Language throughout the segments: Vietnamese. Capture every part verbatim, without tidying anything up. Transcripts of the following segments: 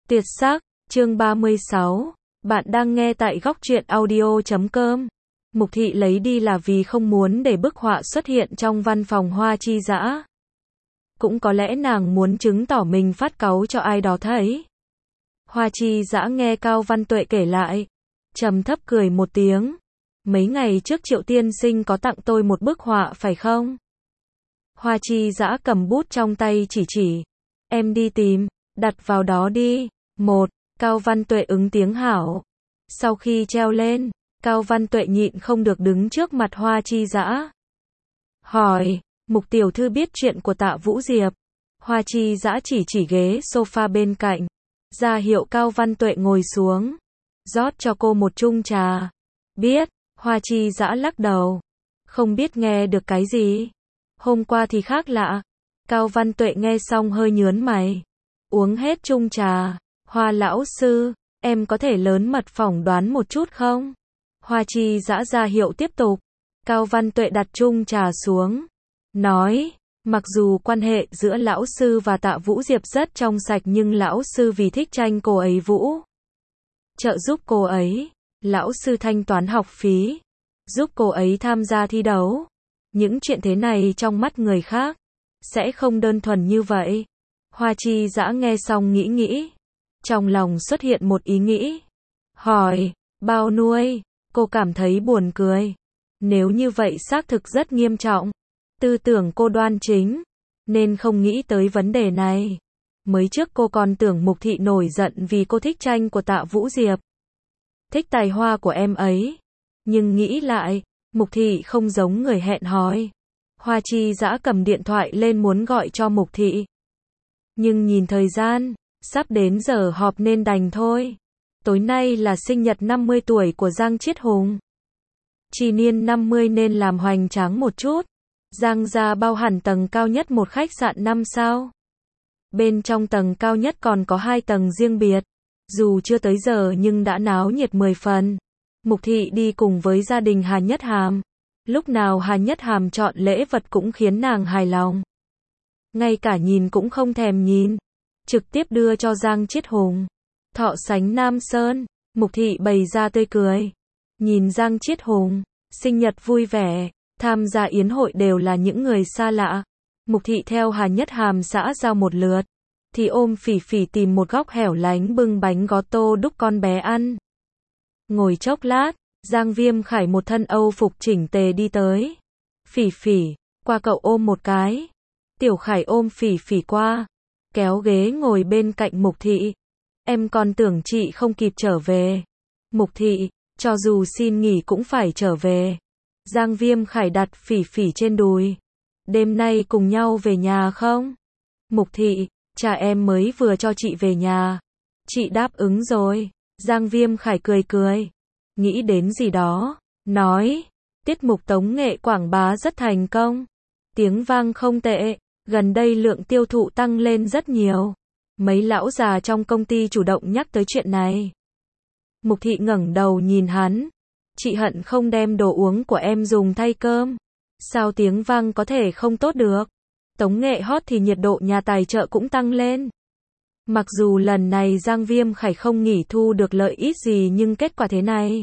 Tuyệt sắc, chương ba mươi sáu. Bạn đang nghe tại góc truyện audio chấm com. Mục Thị lấy đi là vì không muốn để bức họa xuất hiện trong văn phòng Hoa Chi Dã. Cũng có lẽ nàng muốn chứng tỏ mình phát cáu cho ai đó thấy. Hoa Chi Dã nghe Cao Văn Tuệ kể lại, trầm thấp cười một tiếng. Mấy ngày trước Triệu tiên sinh có tặng tôi một bức họa phải không? Hoa Chi Dã cầm bút trong tay chỉ chỉ. Em đi tìm, đặt vào đó đi. Một, Cao Văn Tuệ ứng tiếng hảo. Sau khi treo lên, Cao Văn Tuệ nhịn không được đứng trước mặt Hoa Chi Dã. Hỏi, Mục tiểu thư biết chuyện của Tạ Vũ Diệp? Hoa Chi Dã chỉ chỉ ghế sofa bên cạnh, ra hiệu Cao Văn Tuệ ngồi xuống, rót cho cô một chung trà. Biết. Hoa Chi Dã lắc đầu. Không biết nghe được cái gì. Hôm qua thì khác lạ. Cao Văn Tuệ nghe xong hơi nhớn mày. Uống hết chung trà. Hoa lão sư, em có thể lớn mật phỏng đoán một chút không? Hoa Chi Dã ra hiệu tiếp tục. Cao Văn Tuệ đặt chung trà xuống. Nói, mặc dù quan hệ giữa lão sư và Tạ Vũ Diệp rất trong sạch nhưng lão sư vì thích tranh cô ấy Vũ. Trợ giúp cô ấy. Lão sư thanh toán học phí. Giúp cô ấy tham gia thi đấu. Những chuyện thế này trong mắt người khác sẽ không đơn thuần như vậy. Hoa Chi Dã nghe xong nghĩ nghĩ. Trong lòng xuất hiện một ý nghĩ. Hỏi, bao nuôi? Cô cảm thấy buồn cười. Nếu như vậy xác thực rất nghiêm trọng. Tư tưởng cô đoan chính, nên không nghĩ tới vấn đề này. Mới trước cô còn tưởng Mục Thị nổi giận vì cô thích tranh của Tạ Vũ Diệp. Thích tài hoa của em ấy. Nhưng nghĩ lại, Mục Thị không giống người hẹn hò. Hoa Chi Dã cầm điện thoại lên muốn gọi cho Mục Thị. Nhưng nhìn thời gian, sắp đến giờ họp nên đành thôi. Tối nay là sinh nhật năm mươi tuổi của Giang Chiết Hùng. Chi niên năm mươi nên làm hoành tráng một chút. Giang gia bao hẳn tầng cao nhất một khách sạn năm sao. Bên trong tầng cao nhất còn có hai tầng riêng biệt. Dù chưa tới giờ nhưng đã náo nhiệt mười phần. Mục Thị đi cùng với gia đình Hà Nhất Hàm. Lúc nào Hà Nhất Hàm chọn lễ vật cũng khiến nàng hài lòng. Ngay cả nhìn cũng không thèm nhìn. Trực tiếp đưa cho Giang Chiết Hùng. Thọ sánh Nam Sơn. Mục Thị bày ra tươi cười. Nhìn Giang Chiết Hùng, sinh nhật vui vẻ, tham gia yến hội đều là những người xa lạ. Mục Thị theo Hà Nhất Hàm xã giao một lượt, thì ôm Phỉ Phỉ tìm một góc hẻo lánh bưng bánh gó tô đúc con bé ăn. Ngồi chốc lát, Giang Viêm Khải một thân Âu phục chỉnh tề đi tới. Phỉ Phỉ, qua cậu ôm một cái. Tiểu Khải ôm Phỉ Phỉ qua, kéo ghế ngồi bên cạnh Mục Thị. Em còn tưởng chị không kịp trở về. Mục Thị, cho dù xin nghỉ cũng phải trở về. Giang Viêm Khải đặt Phỉ Phỉ trên đùi. Đêm nay cùng nhau về nhà không? Mục Thị, cha em mới vừa cho chị về nhà. Chị đáp ứng rồi. Giang Viêm Khải cười cười. Nghĩ đến gì đó. Nói, tiết mục tống nghệ quảng bá rất thành công. Tiếng vang không tệ. Gần đây lượng tiêu thụ tăng lên rất nhiều. Mấy lão già trong công ty chủ động nhắc tới chuyện này. Mục Thị ngẩng đầu nhìn hắn. Chị hận không đem đồ uống của em dùng thay cơm. Sao tiếng vang có thể không tốt được? Tống nghệ hot thì nhiệt độ nhà tài trợ cũng tăng lên. Mặc dù lần này Giang Viêm Khải không nghỉ thu được lợi ích gì nhưng kết quả thế này,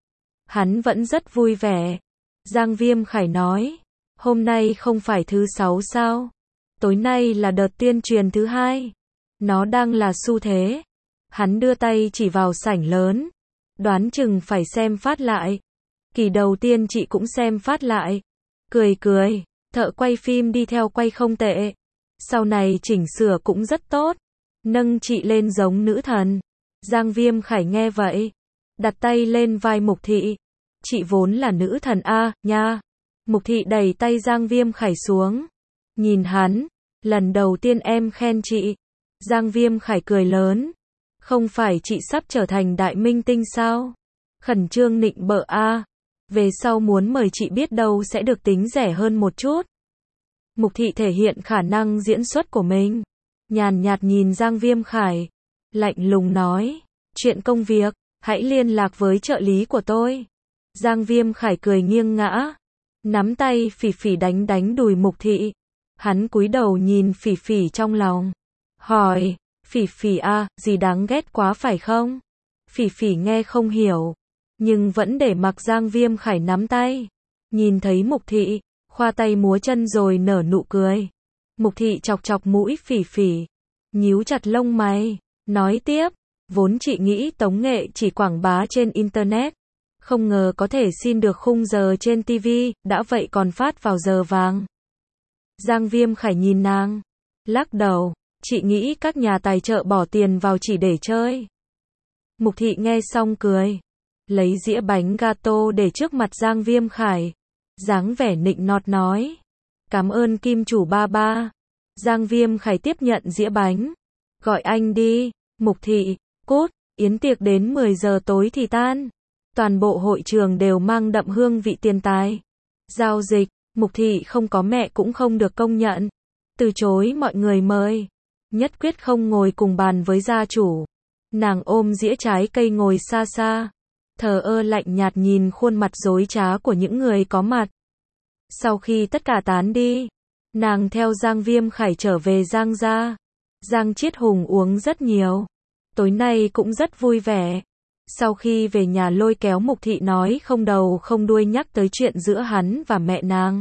hắn vẫn rất vui vẻ. Giang Viêm Khải nói, hôm nay không phải thứ sáu sao? Tối nay là đợt tuyên truyền thứ hai. Nó đang là xu thế. Hắn đưa tay chỉ vào sảnh lớn. Đoán chừng phải xem phát lại. Kỳ đầu tiên chị cũng xem phát lại. Cười cười, thợ quay phim đi theo quay không tệ. Sau này chỉnh sửa cũng rất tốt. Nâng chị lên giống nữ thần. Giang Viêm Khải nghe vậy, đặt tay lên vai Mục Thị. Chị vốn là nữ thần a, nha. Mục Thị đẩy tay Giang Viêm Khải xuống. Nhìn hắn, lần đầu tiên em khen chị. Giang Viêm Khải cười lớn. Không phải chị sắp trở thành đại minh tinh sao? Khẩn trương nịnh bợ a. Về sau muốn mời chị biết đâu sẽ được tính rẻ hơn một chút. Mục Thị thể hiện khả năng diễn xuất của mình. Nhàn nhạt nhìn Giang Viêm Khải. Lạnh lùng nói. Chuyện công việc, hãy liên lạc với trợ lý của tôi. Giang Viêm Khải cười nghiêng ngã. Nắm tay Phỉ Phỉ đánh đánh đùi Mục Thị. Hắn cúi đầu nhìn Phỉ Phỉ trong lòng. Hỏi, Phỉ phỉ à, gì đáng ghét quá phải không? Phỉ phỉ nghe không hiểu, nhưng vẫn để mặc Giang Viêm Khải nắm tay. Nhìn thấy Mục Thị, khoa tay múa chân rồi nở nụ cười. Mục Thị chọc chọc mũi Phỉ phỉ, nhíu chặt lông mày, nói tiếp, vốn chị nghĩ tống nghệ chỉ quảng bá trên Internet, không ngờ có thể xin được khung giờ trên ti vi, đã vậy còn phát vào giờ vàng. Giang Viêm Khải nhìn nàng, lắc đầu, chị nghĩ các nhà tài trợ bỏ tiền vào chỉ để chơi. Mục Thị nghe xong cười, lấy dĩa bánh gato để trước mặt Giang Viêm Khải, dáng vẻ nịnh nọt nói, cảm ơn kim chủ ba ba. Giang Viêm Khải tiếp nhận dĩa bánh, gọi anh đi. Mục Thị, cút, yến tiệc đến mười giờ tối thì tan. Toàn bộ hội trường đều mang đậm hương vị tiền tài. Giao dịch, Mục Thị không có mẹ cũng không được công nhận. Từ chối mọi người mời. Nhất quyết không ngồi cùng bàn với gia chủ. Nàng ôm dĩa trái cây ngồi xa xa. Thờ ơ lạnh nhạt nhìn khuôn mặt dối trá của những người có mặt. Sau khi tất cả tán đi, nàng theo Giang Viêm Khải trở về Giang gia. Giang Chiết Hùng uống rất nhiều. Tối nay cũng rất vui vẻ. Sau khi về nhà lôi kéo Mục Thị nói không đầu không đuôi nhắc tới chuyện giữa hắn và mẹ nàng.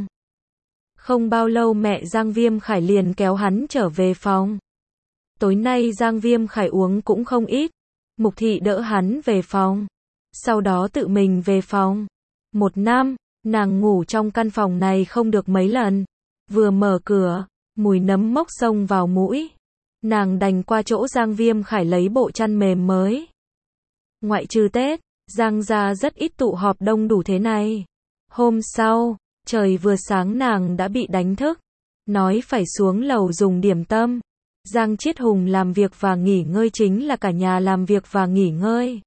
Không bao lâu mẹ Giang Viêm Khải liền kéo hắn trở về phòng. Tối nay Giang Viêm Khải uống cũng không ít. Mục Thị đỡ hắn về phòng. Sau đó tự mình về phòng. Một năm, nàng ngủ trong căn phòng này không được mấy lần. Vừa mở cửa, mùi nấm mốc xông vào mũi. Nàng đành qua chỗ Giang Viêm Khải lấy bộ chăn mềm mới. Ngoại trừ Tết, Giang gia rất ít tụ họp đông đủ thế này. Hôm sau, trời vừa sáng nàng đã bị đánh thức. Nói phải xuống lầu dùng điểm tâm. Giang Chiết Hùng làm việc và nghỉ ngơi chính là cả nhà làm việc và nghỉ ngơi.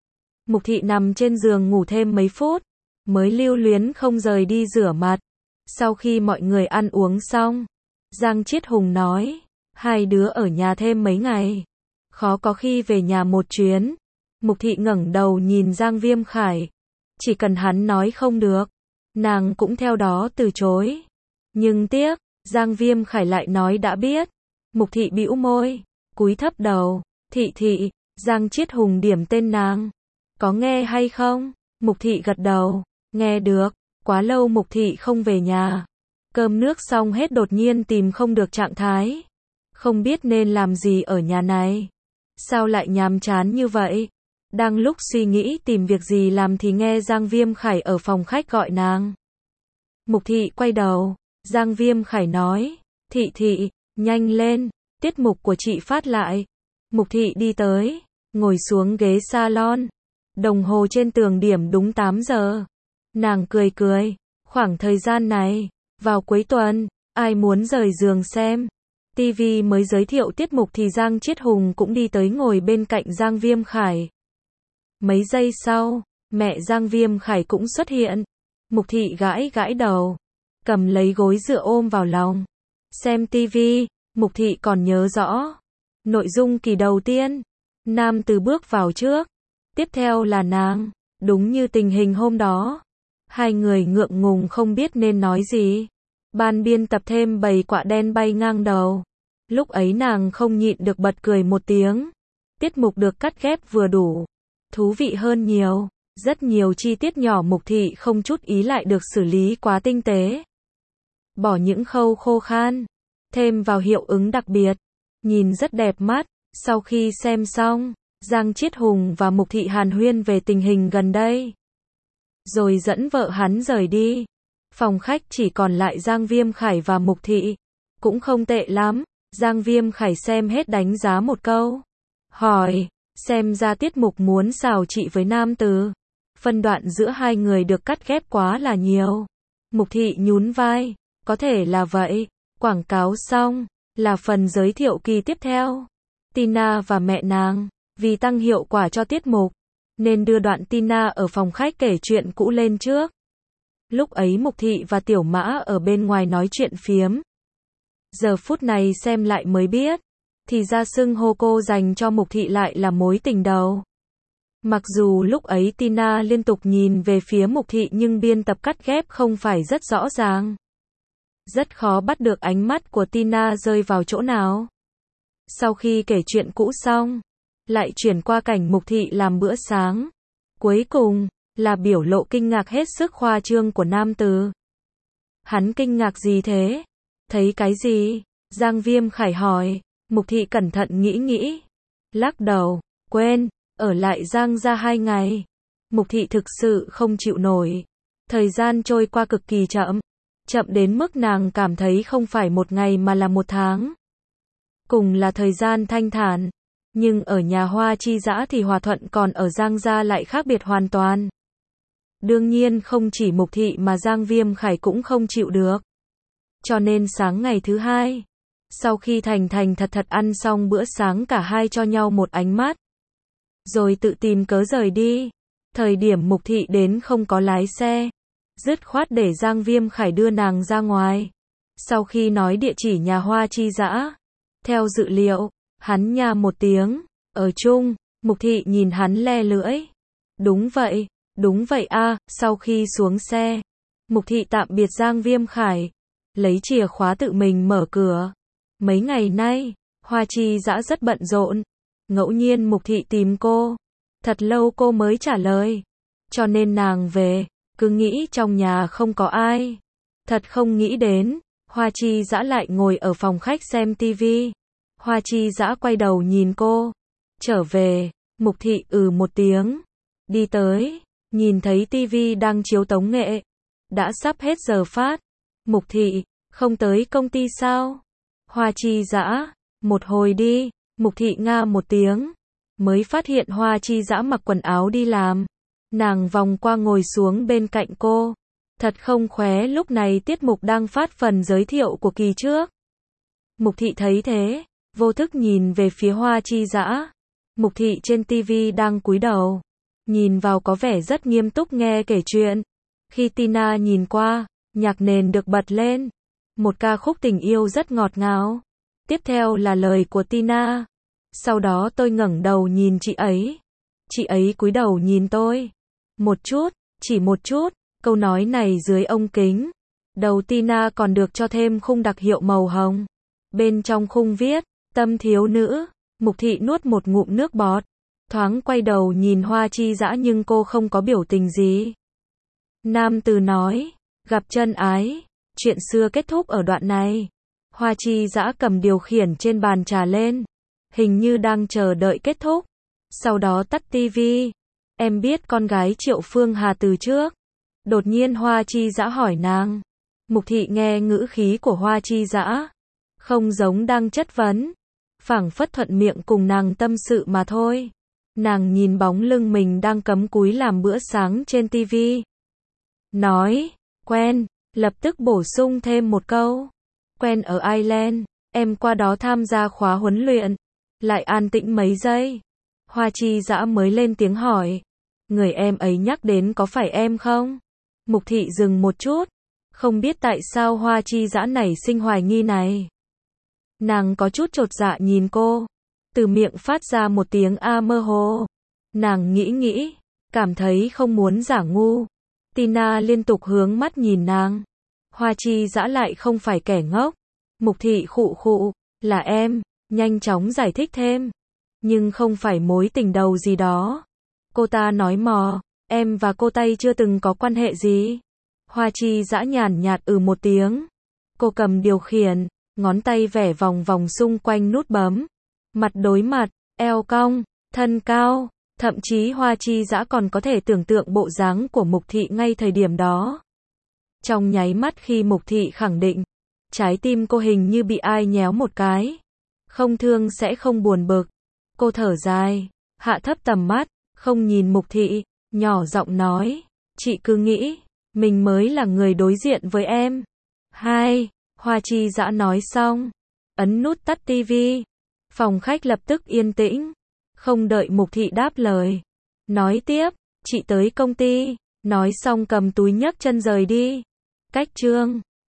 Mục Thị nằm trên giường ngủ thêm mấy phút, mới lưu luyến không rời đi rửa mặt. Sau khi mọi người ăn uống xong, Giang Chiết Hùng nói, hai đứa ở nhà thêm mấy ngày. Khó có khi về nhà một chuyến. Mục Thị ngẩng đầu nhìn Giang Viêm Khải. Chỉ cần hắn nói không được, nàng cũng theo đó từ chối. Nhưng tiếc, Giang Viêm Khải lại nói đã biết. Mục Thị bĩu môi, cúi thấp đầu. Thị thị, Giang Chiết Hùng điểm tên nàng. Có nghe hay không? Mục Thị gật đầu, nghe được. Quá lâu Mục Thị không về nhà. Cơm nước xong hết đột nhiên tìm không được trạng thái. Không biết nên làm gì ở nhà này. Sao lại nhàm chán như vậy? Đang lúc suy nghĩ tìm việc gì làm thì nghe Giang Viêm Khải ở phòng khách gọi nàng. Mục Thị quay đầu, Giang Viêm Khải nói, thị thị, nhanh lên, tiết mục của chị phát lại. Mục Thị đi tới, ngồi xuống ghế salon. Đồng hồ trên tường điểm đúng tám giờ. Nàng cười cười, khoảng thời gian này, vào cuối tuần, ai muốn rời giường xem ti vi mới giới thiệu tiết mục thì Giang Chiết Hùng cũng đi tới ngồi bên cạnh Giang Viêm Khải. Mấy giây sau, mẹ Giang Viêm Khải cũng xuất hiện. Mục Thị gãi gãi đầu, cầm lấy gối dựa ôm vào lòng. Xem ti vi, Mục Thị còn nhớ rõ. Nội dung kỳ đầu tiên, nam từ bước vào trước. Tiếp theo là nàng, đúng như tình hình hôm đó. Hai người ngượng ngùng không biết nên nói gì. Ban biên tập thêm bầy quạ đen bay ngang đầu. Lúc ấy nàng không nhịn được bật cười một tiếng. Tiết mục được cắt ghép vừa đủ. Thú vị hơn nhiều. Rất nhiều chi tiết nhỏ Mục Thị không chút ý lại được xử lý quá tinh tế. Bỏ những khâu khô khan. Thêm vào hiệu ứng đặc biệt. Nhìn rất đẹp mắt. Sau khi xem xong, Giang Chiết Hùng và Mục Thị hàn huyên về tình hình gần đây. Rồi dẫn vợ hắn rời đi. Phòng khách chỉ còn lại Giang Viêm Khải và Mục Thị. Cũng không tệ lắm. Giang Viêm Khải xem hết đánh giá một câu. Hỏi, xem ra tiết mục muốn xào chị với nam từ. Phân đoạn giữa hai người được cắt ghép quá là nhiều. Mục Thị nhún vai. Có thể là vậy. Quảng cáo xong, là phần giới thiệu kỳ tiếp theo. Tina và mẹ nàng, vì tăng hiệu quả cho tiết mục, nên đưa đoạn Tina ở phòng khách kể chuyện cũ lên trước. Lúc ấy Mục Thị và Tiểu Mã ở bên ngoài nói chuyện phiếm. Giờ phút này xem lại mới biết, thì ra xưng hô cô dành cho Mục Thị lại là mối tình đầu. Mặc dù lúc ấy Tina liên tục nhìn về phía Mục Thị nhưng biên tập cắt ghép không phải rất rõ ràng. Rất khó bắt được ánh mắt của Tina rơi vào chỗ nào. Sau khi kể chuyện cũ xong, lại chuyển qua cảnh Mục Thị làm bữa sáng. Cuối cùng, là biểu lộ kinh ngạc hết sức khoa trương của nam từ. Hắn kinh ngạc gì thế? Thấy cái gì? Giang Viêm Khải hỏi. Mục Thị cẩn thận nghĩ nghĩ. Lắc đầu, quên, ở lại Giang gia hai ngày. Mục Thị thực sự không chịu nổi. Thời gian trôi qua cực kỳ chậm. Chậm đến mức nàng cảm thấy không phải một ngày mà là một tháng. Cùng là thời gian thanh thản. Nhưng ở nhà Hoa Chi Dã thì hòa thuận, còn ở Giang gia lại khác biệt hoàn toàn. Đương nhiên không chỉ Mục Thị mà Giang Viêm Khải cũng không chịu được. Cho nên sáng ngày thứ hai, sau khi thành thành thật thật ăn xong bữa sáng, cả hai cho nhau một ánh mắt. Rồi tự tìm cớ rời đi. Thời điểm Mục Thị đến không có lái xe. Dứt khoát để Giang Viêm Khải đưa nàng ra ngoài. Sau khi nói địa chỉ nhà Hoa Chi Dã, theo dự liệu, hắn nha một tiếng, ở chung. Mục Thị nhìn hắn le lưỡi. Đúng vậy, đúng vậy a. Sau khi xuống xe, Mục Thị tạm biệt Giang Viêm Khải, lấy chìa khóa tự mình mở cửa. Mấy ngày nay, Hoa Chi Dã rất bận rộn. Ngẫu nhiên Mục Thị tìm cô, thật lâu cô mới trả lời. Cho nên nàng về, cứ nghĩ trong nhà không có ai. Thật không nghĩ đến, Hoa Chi Dã lại ngồi ở phòng khách xem tivi. Hoa Chi Dã quay đầu nhìn cô. Trở về. Mục Thị ừ một tiếng. Đi tới, nhìn thấy tivi đang chiếu tống nghệ. Đã sắp hết giờ phát. Mục Thị, không tới công ty sao? Hoa Chi Dã, một hồi đi. Mục Thị nga một tiếng. Mới phát hiện Hoa Chi Dã mặc quần áo đi làm. Nàng vòng qua ngồi xuống bên cạnh cô. Thật không khóe, lúc này tiết mục đang phát phần giới thiệu của kỳ trước. Mục Thị thấy thế, vô thức nhìn về phía Hoa Chi Dã. Mục Thị trên tivi đang cúi đầu, nhìn vào có vẻ rất nghiêm túc nghe kể chuyện. Khi Tina nhìn qua, nhạc nền được bật lên. Một ca khúc tình yêu rất ngọt ngào. Tiếp theo là lời của Tina. Sau đó tôi ngẩng đầu nhìn chị ấy. Chị ấy cúi đầu nhìn tôi. Một chút, chỉ một chút. Câu nói này dưới ống kính. Đầu Tina còn được cho thêm khung đặc hiệu màu hồng. Bên trong khung viết, tâm thiếu nữ. Mục Thị nuốt một ngụm nước bọt. Thoáng quay đầu nhìn Hoa Chi Dã nhưng cô không có biểu tình gì. Nam từ nói, gặp chân ái. Chuyện xưa kết thúc ở đoạn này. Hoa Chi Dã cầm điều khiển trên bàn trà lên. Hình như đang chờ đợi kết thúc. Sau đó tắt tivi. Em biết con gái Triệu Phương Hà từ trước. Đột nhiên Hoa Chi Dã hỏi nàng. Mục Thị nghe ngữ khí của Hoa Chi Dã, không giống đang chất vấn. Phảng phất thuận miệng cùng nàng tâm sự mà thôi. Nàng nhìn bóng lưng mình đang cắm cúi làm bữa sáng trên tivi. Nói, quen, lập tức bổ sung thêm một câu. Quen ở Ireland, em qua đó tham gia khóa huấn luyện. Lại an tĩnh mấy giây. Hoa Chi Dã mới lên tiếng hỏi. Người em ấy nhắc đến có phải em không? Mục Thị dừng một chút. Không biết tại sao Hoa Chi Dã nảy sinh hoài nghi này. Nàng có chút chột dạ nhìn cô. Từ miệng phát ra một tiếng a mơ hồ. Nàng nghĩ nghĩ, cảm thấy không muốn giả ngu. Tina liên tục hướng mắt nhìn nàng. Hoa Chi Dã lại không phải kẻ ngốc. Mục Thị khụ khụ, là em, nhanh chóng giải thích thêm. Nhưng không phải mối tình đầu gì đó. Cô ta nói mò, em và cô Tây chưa từng có quan hệ gì. Hoa Chi Dã nhàn nhạt ừ một tiếng. Cô cầm điều khiển, ngón tay vẽ vòng vòng xung quanh nút bấm. Mặt đối mặt, eo cong, thân cao. Thậm chí Hoa Chi Dã còn có thể tưởng tượng bộ dáng của Mục Thị ngay thời điểm đó. Trong nháy mắt khi Mục Thị khẳng định, trái tim cô hình như bị ai nhéo một cái. Không thương sẽ không buồn bực. Cô thở dài, hạ thấp tầm mắt, không nhìn Mục Thị, nhỏ giọng nói, chị cứ nghĩ, mình mới là người đối diện với em. Hai, Hoa Chi Dã nói xong, ấn nút tắt tivi. Phòng khách lập tức yên tĩnh. Không đợi Mục Thị đáp lời. Nói tiếp, chị tới công ty. Nói xong cầm túi nhấc chân rời đi. Cách chương